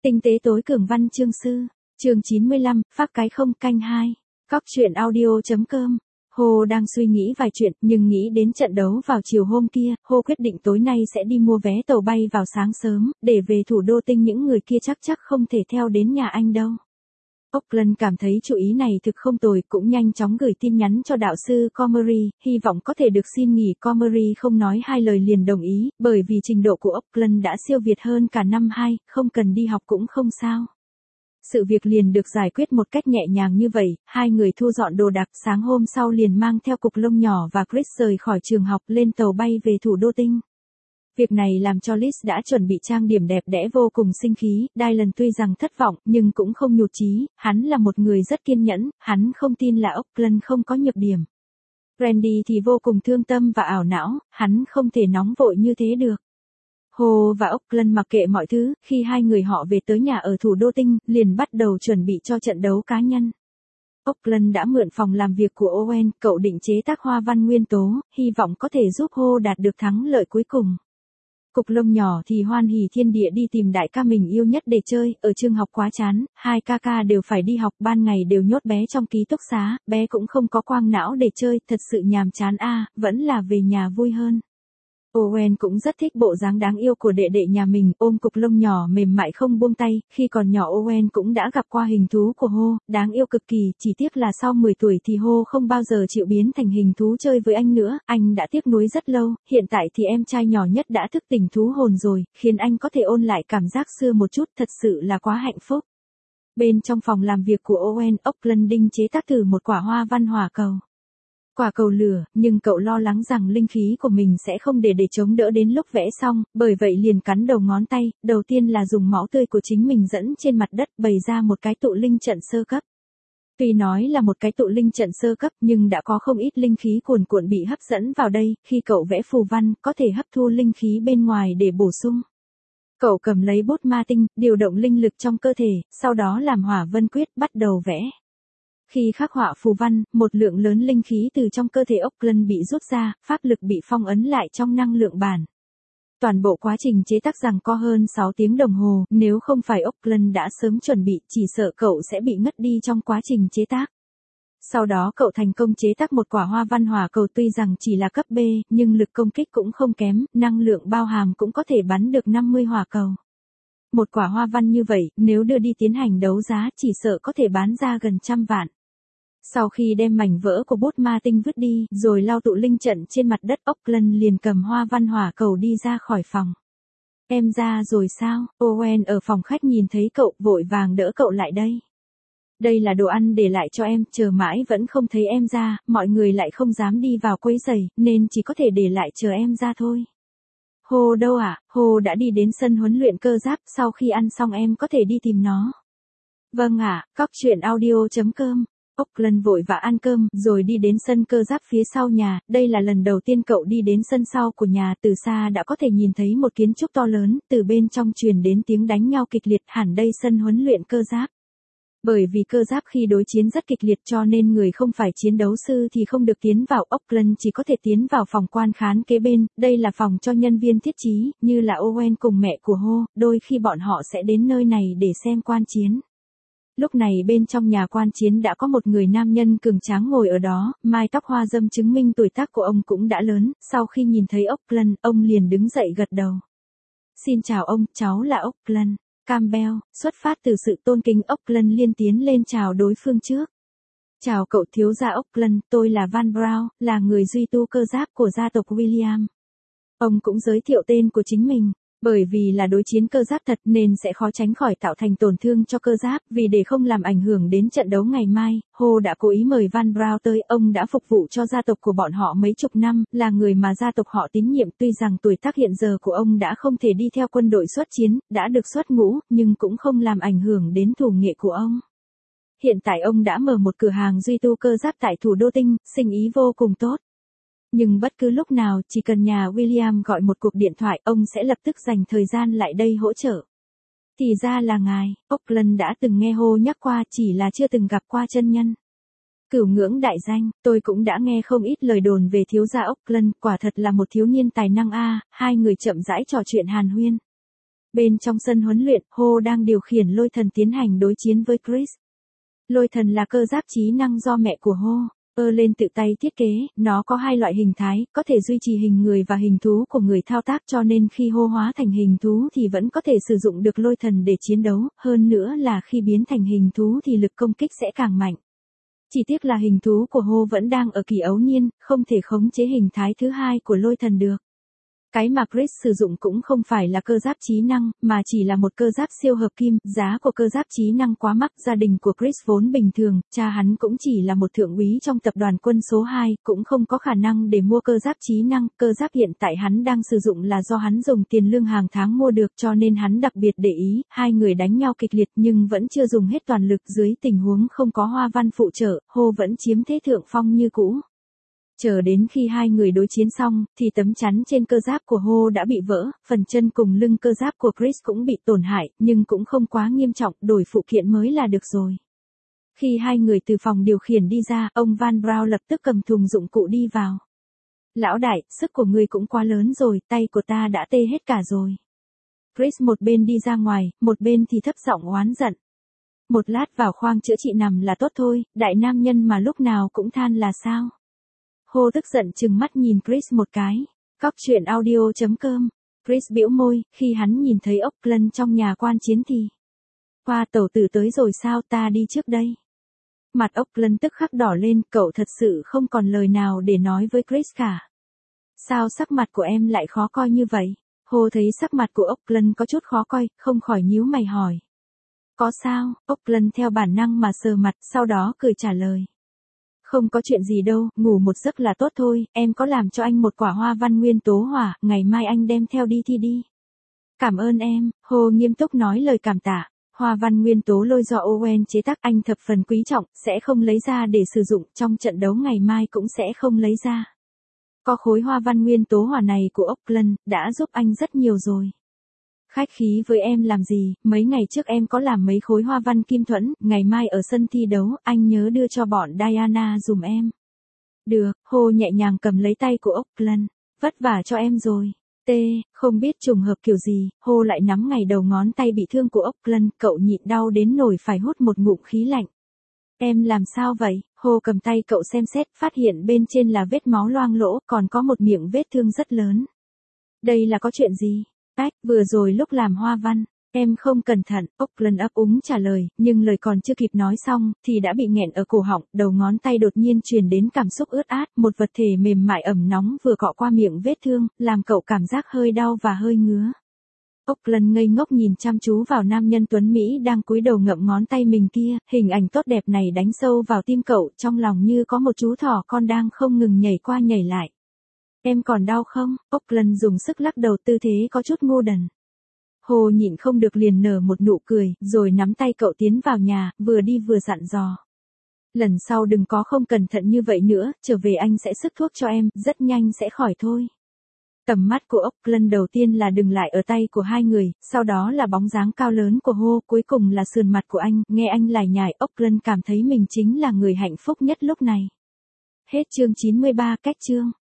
Tinh tế tối cường văn chương sư, chương 95, phát cái không canh 2. Cóc truyện audio.com. Hồ đang suy nghĩ vài chuyện, nhưng nghĩ đến trận đấu vào chiều hôm kia, Hồ quyết định tối nay sẽ đi mua vé tàu bay vào sáng sớm, để về thủ đô Tinh. Những người kia chắc không thể theo đến nhà anh đâu. Auckland cảm thấy chủ ý này thực không tồi, cũng nhanh chóng gửi tin nhắn cho đạo sư Comrie, hy vọng có thể được xin nghỉ. Comrie không nói hai lời liền đồng ý, bởi vì trình độ của Auckland đã siêu việt hơn cả năm 2, không cần đi học cũng không sao. Sự việc liền được giải quyết một cách nhẹ nhàng như vậy, hai người thu dọn đồ đạc, sáng hôm sau liền mang theo cục lông nhỏ và Chris rời khỏi trường học lên tàu bay về thủ đô Tinh. Việc này làm cho Liz đã chuẩn bị trang điểm đẹp đẽ vô cùng sinh khí. Dylan tuy rằng thất vọng, nhưng cũng không nhụt chí, hắn là một người rất kiên nhẫn, hắn không tin là Auckland không có nhược điểm. Randy thì vô cùng thương tâm và ảo não, hắn không thể nóng vội như thế được. Hồ và Auckland mặc kệ mọi thứ, khi hai người họ về tới nhà ở thủ đô Tinh, liền bắt đầu chuẩn bị cho trận đấu cá nhân. Auckland đã mượn phòng làm việc của Owen, cậu định chế tác hoa văn nguyên tố, hy vọng có thể giúp Hồ đạt được thắng lợi cuối cùng. Cục lông nhỏ thì hoan hỉ thiên địa đi tìm đại ca mình yêu nhất để chơi, ở trường học quá chán, hai ca đều phải đi học, ban ngày đều nhốt bé trong ký túc xá, bé cũng không có quang não để chơi, thật sự nhàm chán vẫn là về nhà vui hơn. Owen cũng rất thích bộ dáng đáng yêu của đệ đệ nhà mình, ôm cục lông nhỏ mềm mại không buông tay. Khi còn nhỏ Owen cũng đã gặp qua hình thú của Hồ, đáng yêu cực kỳ, chỉ tiếc là sau 10 tuổi thì Hồ không bao giờ chịu biến thành hình thú chơi với anh nữa, anh đã tiếc nuối rất lâu, hiện tại thì em trai nhỏ nhất đã thức tỉnh thú hồn rồi, khiến anh có thể ôn lại cảm giác xưa một chút, thật sự là quá hạnh phúc. Bên trong phòng làm việc của Owen, Auckland định chế tác thử một quả hoa văn hỏa cầu. Quả cầu lửa, nhưng cậu lo lắng rằng linh khí của mình sẽ không để chống đỡ đến lúc vẽ xong, bởi vậy liền cắn đầu ngón tay, đầu tiên là dùng máu tươi của chính mình dẫn trên mặt đất bày ra một cái tụ linh trận sơ cấp. Tuy nói là một cái tụ linh trận sơ cấp nhưng đã có không ít linh khí cuồn cuộn bị hấp dẫn vào đây, khi cậu vẽ phù văn, có thể hấp thu linh khí bên ngoài để bổ sung. Cậu cầm lấy bút ma tinh, điều động linh lực trong cơ thể, sau đó làm hỏa vân quyết, bắt đầu vẽ. Khi khắc họa phù văn, một lượng lớn linh khí từ trong cơ thể Auckland bị rút ra, pháp lực bị phong ấn lại trong năng lượng bản. Toàn bộ quá trình chế tác giằng co hơn 6 tiếng đồng hồ, nếu không phải Auckland đã sớm chuẩn bị, chỉ sợ cậu sẽ bị ngất đi trong quá trình chế tác. Sau đó cậu thành công chế tác một quả hoa văn hỏa cầu, tuy rằng chỉ là cấp B, nhưng lực công kích cũng không kém, năng lượng bao hàm cũng có thể bắn được 50 hỏa cầu. Một quả hoa văn như vậy, nếu đưa đi tiến hành đấu giá, chỉ sợ có thể bán ra gần 100 vạn. Sau khi đem mảnh vỡ của bút ma tinh vứt đi, rồi lau tụ linh trận trên mặt đất, Auckland liền cầm hoa văn hỏa cầu đi ra khỏi phòng. Em ra rồi sao? Owen ở phòng khách nhìn thấy cậu, vội vàng đỡ cậu lại đây. Đây là đồ ăn để lại cho em, chờ mãi vẫn không thấy em ra, mọi người lại không dám đi vào quấy rầy, nên chỉ có thể để lại chờ em ra thôi. Hồ đâu ạ? Hồ đã đi đến sân huấn luyện cơ giáp, sau khi ăn xong em có thể đi tìm nó. Vâng ạ, cóc truyện audio.com. Auckland vội vã ăn cơm, rồi đi đến sân cơ giáp phía sau nhà. Đây là lần đầu tiên cậu đi đến sân sau của nhà, từ xa đã có thể nhìn thấy một kiến trúc to lớn, từ bên trong truyền đến tiếng đánh nhau kịch liệt, hẳn đây sân huấn luyện cơ giáp. Bởi vì cơ giáp khi đối chiến rất kịch liệt cho nên người không phải chiến đấu sư thì không được tiến vào, Auckland chỉ có thể tiến vào phòng quan khán kế bên, đây là phòng cho nhân viên thiết trí, như là Owen cùng mẹ của Hồ, đôi khi bọn họ sẽ đến nơi này để xem quan chiến. Lúc này bên trong nhà quan chiến đã có một người nam nhân cường tráng ngồi ở đó, mái tóc hoa râm chứng minh tuổi tác của ông cũng đã lớn, sau khi nhìn thấy Auckland, ông liền đứng dậy gật đầu. Xin chào ông, cháu là Auckland Campbell. Xuất phát từ sự tôn kính, Auckland liên tiến lên chào đối phương trước. Chào cậu thiếu gia Auckland, tôi là Van Brown, là người duy tu cơ giáp của gia tộc William. Ông cũng giới thiệu tên của chính mình. Bởi vì là đối chiến cơ giáp thật nên sẽ khó tránh khỏi tạo thành tổn thương cho cơ giáp, vì để không làm ảnh hưởng đến trận đấu ngày mai, Hồ đã cố ý mời Van Brown tới, ông đã phục vụ cho gia tộc của bọn họ mấy chục năm, là người mà gia tộc họ tín nhiệm, tuy rằng tuổi tác hiện giờ của ông đã không thể đi theo quân đội xuất chiến, đã được xuất ngũ, nhưng cũng không làm ảnh hưởng đến thủ nghệ của ông. Hiện tại ông đã mở một cửa hàng duy tu cơ giáp tại thủ đô Tinh, sinh ý vô cùng tốt. Nhưng bất cứ lúc nào, chỉ cần nhà William gọi một cuộc điện thoại, ông sẽ lập tức dành thời gian lại đây hỗ trợ. Thì ra là ngài, Auckland đã từng nghe Hồ nhắc qua, chỉ là chưa từng gặp qua chân nhân. Cửu ngưỡng đại danh, tôi cũng đã nghe không ít lời đồn về thiếu gia Auckland, quả thật là một thiếu niên tài năng hai người chậm rãi trò chuyện hàn huyên. Bên trong sân huấn luyện, Ho đang điều khiển lôi thần tiến hành đối chiến với Chris. Lôi thần là cơ giáp trí năng do mẹ của Ho lên tự tay thiết kế, nó có hai loại hình thái, có thể duy trì hình người và hình thú của người thao tác, cho nên khi Ho hóa thành hình thú thì vẫn có thể sử dụng được lôi thần để chiến đấu, hơn nữa là khi biến thành hình thú thì lực công kích sẽ càng mạnh. Chỉ tiếc là hình thú của Ho vẫn đang ở kỳ ấu niên, không thể khống chế hình thái thứ hai của lôi thần được. Cái mà Chris sử dụng cũng không phải là cơ giáp trí năng, mà chỉ là một cơ giáp siêu hợp kim, giá của cơ giáp trí năng quá mắc, gia đình của Chris vốn bình thường, cha hắn cũng chỉ là một thượng úy trong tập đoàn quân số 2, cũng không có khả năng để mua cơ giáp trí năng, cơ giáp hiện tại hắn đang sử dụng là do hắn dùng tiền lương hàng tháng mua được, cho nên hắn đặc biệt để ý, hai người đánh nhau kịch liệt nhưng vẫn chưa dùng hết toàn lực, dưới tình huống không có hoa văn phụ trợ, Ho vẫn chiếm thế thượng phong như cũ. Chờ đến khi hai người đối chiến xong, thì tấm chắn trên cơ giáp của Ho đã bị vỡ, phần chân cùng lưng cơ giáp của Chris cũng bị tổn hại, nhưng cũng không quá nghiêm trọng, đổi phụ kiện mới là được rồi. Khi hai người từ phòng điều khiển đi ra, ông Van Braun lập tức cầm thùng dụng cụ đi vào. Lão đại, sức của người cũng quá lớn rồi, tay của ta đã tê hết cả rồi. Chris một bên đi ra ngoài, một bên thì thấp giọng oán giận. Một lát vào khoang chữa trị nằm là tốt thôi, đại nam nhân mà lúc nào cũng than là sao? Ho tức giận trừng mắt nhìn Chris một cái. Cóc truyện audio.com. Chris bĩu môi, khi hắn nhìn thấy Auckland trong nhà quan chiến thì. Qua tàu tử tới rồi sao, ta đi trước đây. Mặt Auckland tức khắc đỏ lên, cậu thật sự không còn lời nào để nói với Chris cả. Sao sắc mặt của em lại khó coi như vậy? Ho thấy sắc mặt của Auckland có chút khó coi, không khỏi nhíu mày hỏi. Có sao? Auckland theo bản năng mà sờ mặt, sau đó cười trả lời. Không có chuyện gì đâu, ngủ một giấc là tốt thôi, em có làm cho anh một quả hoa văn nguyên tố hỏa, ngày mai anh đem theo đi thi đi. Cảm ơn em, Ho nghiêm túc nói lời cảm tạ. Hoa văn nguyên tố lôi do Owen chế tác, anh thập phần quý trọng, sẽ không lấy ra để sử dụng, trong trận đấu ngày mai cũng sẽ không lấy ra. Có khối hoa văn nguyên tố hỏa này của Auckland, đã giúp anh rất nhiều rồi. Khách khí với em làm gì, mấy ngày trước em có làm mấy khối hoa văn kim thuẫn, ngày mai ở sân thi đấu, anh nhớ đưa cho bọn Diana dùm em. Được, Ho nhẹ nhàng cầm lấy tay của Auckland, vất vả cho em rồi. Không biết trùng hợp kiểu gì, Ho lại nắm ngay đầu ngón tay bị thương của Auckland, cậu nhịn đau đến nổi phải hút một ngụm khí lạnh. Em làm sao vậy? Ho cầm tay cậu xem xét, phát hiện bên trên là vết máu loang lỗ, còn có một miệng vết thương rất lớn. Đây là có chuyện gì? Vừa rồi lúc làm hoa văn, em không cẩn thận, Auckland ấp úng trả lời, nhưng lời còn chưa kịp nói xong, thì đã bị nghẹn ở cổ họng, đầu ngón tay đột nhiên truyền đến cảm xúc ướt át, một vật thể mềm mại ẩm nóng vừa cọ qua miệng vết thương, làm cậu cảm giác hơi đau và hơi ngứa. Auckland ngây ngốc nhìn chăm chú vào nam nhân tuấn Mỹ đang cúi đầu ngậm ngón tay mình kia, hình ảnh tốt đẹp này đánh sâu vào tim cậu, trong lòng như có một chú thỏ con đang không ngừng nhảy qua nhảy lại. Em còn đau không? Auckland dùng sức lắc đầu, tư thế có chút ngu đần. Ho nhịn không được liền nở một nụ cười, rồi nắm tay cậu tiến vào nhà, vừa đi vừa dặn dò. Lần sau đừng có không cẩn thận như vậy nữa, trở về anh sẽ sức thuốc cho em, rất nhanh sẽ khỏi thôi. Tầm mắt của Auckland đầu tiên là dừng lại ở tay của hai người, sau đó là bóng dáng cao lớn của Ho, cuối cùng là sườn mặt của anh, nghe anh lải nhải, Auckland cảm thấy mình chính là người hạnh phúc nhất lúc này. Hết chương 93, cách chương.